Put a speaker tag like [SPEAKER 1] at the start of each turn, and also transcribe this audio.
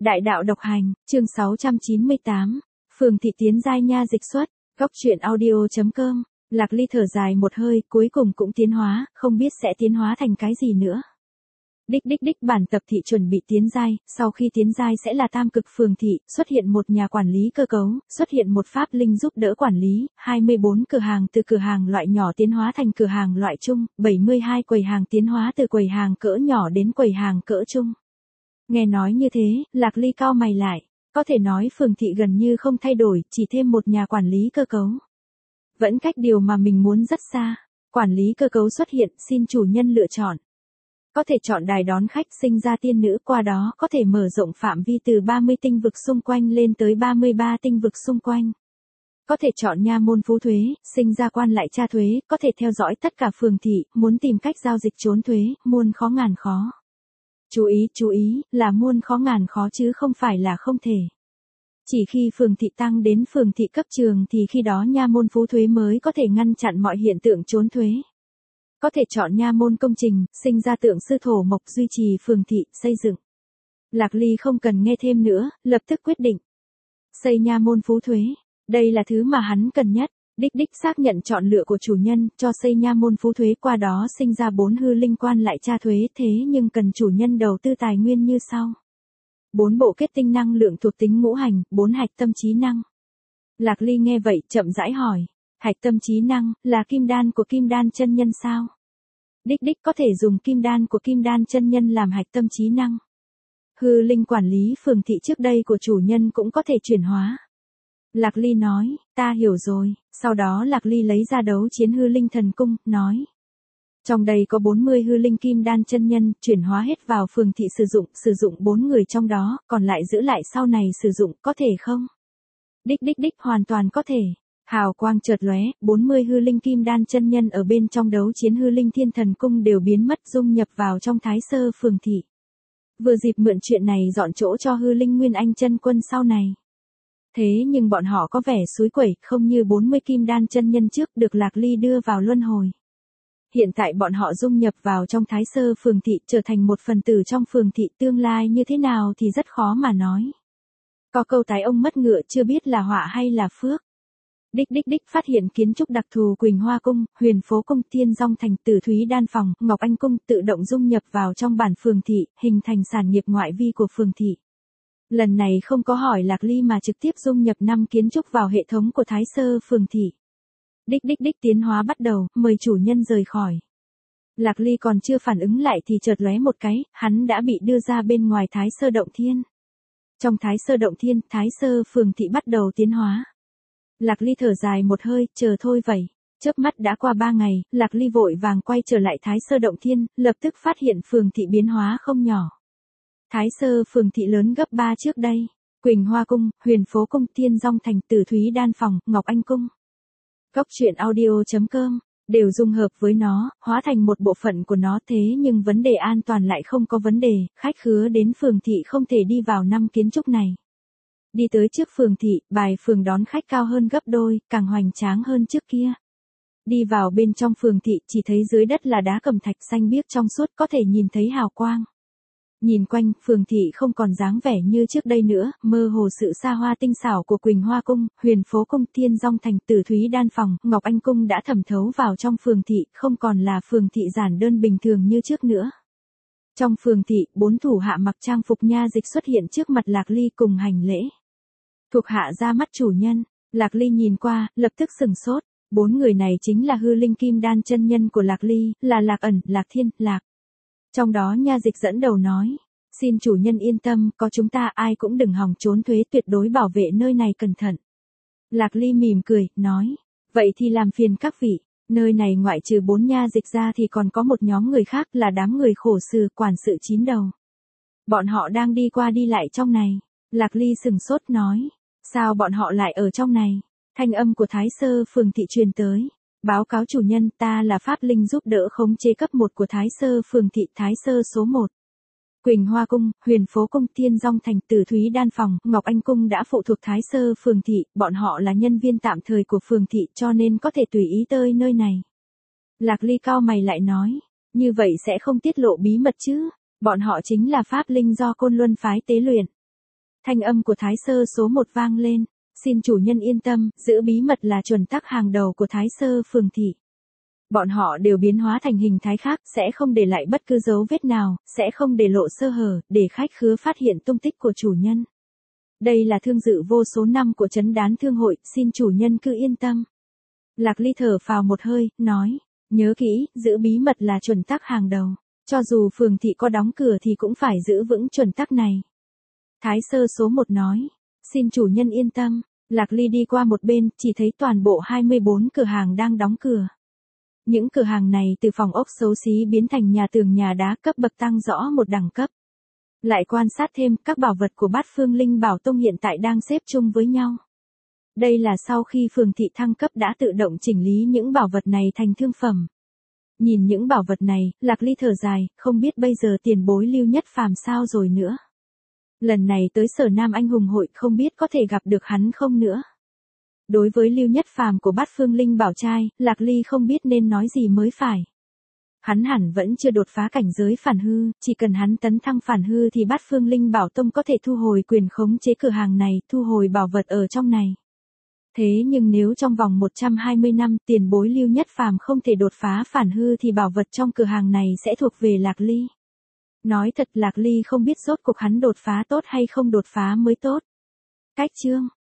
[SPEAKER 1] Đại đạo độc hành, chương 698. Phường thị tiến giai nha dịch xuất, góc truyện audio.com. Lạc Ly thở dài một hơi, cuối cùng cũng tiến hóa, không biết sẽ tiến hóa thành cái gì nữa. Đích bản tập thị chuẩn bị tiến giai, sau khi tiến giai sẽ là tam cực phường thị, xuất hiện một nhà quản lý cơ cấu, xuất hiện một pháp linh giúp đỡ quản lý, 24 cửa hàng từ cửa hàng loại nhỏ tiến hóa thành cửa hàng loại trung, 72 quầy hàng tiến hóa từ quầy hàng cỡ nhỏ đến quầy hàng cỡ trung. Nghe nói như thế, Lạc Ly cau mày lại, có thể nói phường thị gần như không thay đổi, chỉ thêm một nhà quản lý cơ cấu. Vẫn cách điều mà mình muốn rất xa, quản lý cơ cấu xuất hiện, xin chủ nhân lựa chọn. Có thể chọn đài đón khách sinh ra tiên nữ, qua đó có thể mở rộng phạm vi từ 30 tinh vực xung quanh lên tới 33 tinh vực xung quanh. Có thể chọn nha môn phú thuế, sinh ra quan lại tra thuế, có thể theo dõi tất cả phường thị, muốn tìm cách giao dịch trốn thuế, muôn khó ngàn khó. Chú ý, là muôn khó ngàn khó chứ không phải là không thể. Chỉ khi phường thị tăng đến phường thị cấp trường thì khi đó nha môn phú thuế mới có thể ngăn chặn mọi hiện tượng trốn thuế. Có thể chọn nha môn công trình, sinh ra tượng sư thổ mộc duy trì phường thị, xây dựng. Lạc Ly không cần nghe thêm nữa, lập tức quyết định. Xây nha môn phú thuế, đây là thứ mà hắn cần nhất. Đích xác nhận chọn lựa của chủ nhân, cho xây nha môn phú thuế, qua đó sinh ra 4 hư linh quan lại tra thuế, thế nhưng cần chủ nhân đầu tư tài nguyên như sau. 4 bộ kết tinh năng lượng thuộc tính ngũ hành, 4 hạch tâm trí năng. Lạc Ly nghe vậy chậm rãi hỏi, hạch tâm trí năng, là kim đan của kim đan chân nhân sao? Đích có thể dùng kim đan của kim đan chân nhân làm hạch tâm trí năng. Hư linh quản lý phường thị trước đây của chủ nhân cũng có thể chuyển hóa. Lạc Ly nói, ta hiểu rồi, sau đó Lạc Ly lấy ra đấu chiến hư linh thần cung, nói. Trong đây có 40 hư linh kim đan chân nhân, chuyển hóa hết vào phường thị sử dụng 4 người trong đó, còn lại giữ lại sau này sử dụng, có thể không? Đích hoàn toàn có thể. Hào quang chợt lóe, 40 hư linh kim đan chân nhân ở bên trong đấu chiến hư linh thiên thần cung đều biến mất, dung nhập vào trong thái sơ phường thị. Vừa dịp mượn chuyện này dọn chỗ cho hư linh nguyên anh chân quân sau này. Thế nhưng bọn họ có vẻ suối quẩy, không như 40 kim đan chân nhân trước được Lạc Ly đưa vào luân hồi. Hiện tại bọn họ dung nhập vào trong thái sơ phường thị, trở thành một phần tử trong phường thị, tương lai như thế nào thì rất khó mà nói. Có câu tái ông mất ngựa chưa biết là họa hay là phước. Đích phát hiện kiến trúc đặc thù Quỳnh Hoa Cung, Huyền Phố Cung, Thiên Dong Thành, Tử Thúy Đan Phòng, Ngọc Anh Cung tự động dung nhập vào trong bản phường thị, hình thành sản nghiệp ngoại vi của phường thị. Lần này không có hỏi Lạc Ly mà trực tiếp dung nhập 5 kiến trúc vào hệ thống của thái sơ phường thị. Đích tiến hóa bắt đầu, mời chủ nhân rời khỏi. Lạc Ly còn chưa phản ứng lại thì chợt lóe một cái, hắn đã bị đưa ra bên ngoài thái sơ động thiên. Trong thái sơ động thiên, thái sơ phường thị bắt đầu tiến hóa. Lạc Ly thở dài một hơi, chờ thôi vậy. Chớp mắt đã qua 3 ngày, Lạc Ly vội vàng quay trở lại thái sơ động thiên, lập tức phát hiện phường thị biến hóa không nhỏ. Thái sơ phường thị lớn gấp 3 trước đây. Quỳnh Hoa Cung, Huyền Phố Cung, Thiên Dong Thành, Tử Thúy Đan Phòng, Ngọc Anh Cung. Góc truyện audio.com, đều dung hợp với nó, hóa thành một bộ phận của nó, thế nhưng vấn đề an toàn lại không có vấn đề, khách khứa đến phường thị không thể đi vào 5 kiến trúc này. Đi tới trước phường thị, bài phường đón khách cao hơn gấp đôi, càng hoành tráng hơn trước kia. Đi vào bên trong phường thị, chỉ thấy dưới đất là đá cẩm thạch xanh biếc trong suốt, có thể nhìn thấy hào quang. Nhìn quanh, phường thị không còn dáng vẻ như trước đây nữa, mơ hồ sự xa hoa tinh xảo của Quỳnh Hoa Cung, Huyền Phố Cung, Thiên Dong Thành, Tử Thúy Đan Phòng, Ngọc Anh Cung đã thẩm thấu vào trong phường thị, không còn là phường thị giản đơn bình thường như trước nữa. Trong phường thị, 4 thủ hạ mặc trang phục nha dịch xuất hiện trước mặt Lạc Ly cùng hành lễ. Thuộc hạ ra mắt chủ nhân, Lạc Ly nhìn qua, lập tức sừng sốt. 4 người này chính là hư linh kim đan chân nhân của Lạc Ly, là Lạc Ẩn, Lạc Thiên, Lạc. Trong đó nha dịch dẫn đầu nói, xin chủ nhân yên tâm, có chúng ta ai cũng đừng hòng trốn thuế, tuyệt đối bảo vệ nơi này cẩn thận. Lạc Ly mỉm cười, nói, vậy thì làm phiền các vị, nơi này ngoại trừ 4 nha dịch ra thì còn có một nhóm người khác là đám người khổ sự, quản sự 9 đầu. Bọn họ đang đi qua đi lại trong này. Lạc Ly sừng sốt nói, sao bọn họ lại ở trong này? Thanh âm của thái sơ phường thị truyền tới. Báo cáo chủ nhân, ta là pháp linh giúp đỡ khống chế cấp 1 của thái sơ phường thị, thái sơ số 1. Quỳnh Hoa Cung, Huyền Phố Cung, Thiên Dong Thành, Tử Thúy Đan Phòng, Ngọc Anh Cung đã phụ thuộc thái sơ phường thị, bọn họ là nhân viên tạm thời của phường thị cho nên có thể tùy ý tới nơi này. Lạc Ly cau mày lại nói, như vậy sẽ không tiết lộ bí mật chứ, bọn họ chính là pháp linh do Côn Luân phái tế luyện. Thanh âm của Thái Sơ số 1 vang lên. Xin chủ nhân yên tâm, giữ bí mật là chuẩn tắc hàng đầu của Thái Sơ phường thị. Bọn họ đều biến hóa thành hình thái khác, sẽ không để lại bất cứ dấu vết nào, sẽ không để lộ sơ hở, để khách khứa phát hiện tung tích của chủ nhân. Đây là thương dự vô số năm của Trấn Đán Thương hội, xin chủ nhân cứ yên tâm. Lạc Ly thở phào một hơi, nói, nhớ kỹ, giữ bí mật là chuẩn tắc hàng đầu. Cho dù phường thị có đóng cửa thì cũng phải giữ vững chuẩn tắc này. Thái Sơ số 1 nói, xin chủ nhân yên tâm. Lạc Ly đi qua một bên, chỉ thấy toàn bộ 24 cửa hàng đang đóng cửa. Những cửa hàng này từ phòng ốc xấu xí biến thành nhà tường nhà đá, cấp bậc tăng rõ một đẳng cấp. Lại quan sát thêm, các bảo vật của Bát Phương Linh Bảo Tông hiện tại đang xếp chung với nhau. Đây là sau khi phường thị thăng cấp đã tự động chỉnh lý những bảo vật này thành thương phẩm. Nhìn những bảo vật này, Lạc Ly thở dài, không biết bây giờ tiền bối Lưu Nhất Phàm sao rồi nữa. Lần này tới Sở Nam Anh Hùng hội không biết có thể gặp được hắn không nữa. Đối với Lưu Nhất Phàm của Bát Phương Linh Bảo trai, Lạc Ly không biết nên nói gì mới phải. Hắn hẳn vẫn chưa đột phá cảnh giới phản hư, chỉ cần hắn tấn thăng phản hư thì Bát Phương Linh Bảo Tông có thể thu hồi quyền khống chế cửa hàng này, thu hồi bảo vật ở trong này. Thế nhưng nếu trong vòng 120 năm tiền bối Lưu Nhất Phàm không thể đột phá phản hư thì bảo vật trong cửa hàng này sẽ thuộc về Lạc Ly. Nói thật Lạc Ly không biết rốt cuộc hắn đột phá tốt hay không đột phá mới tốt. Cách chương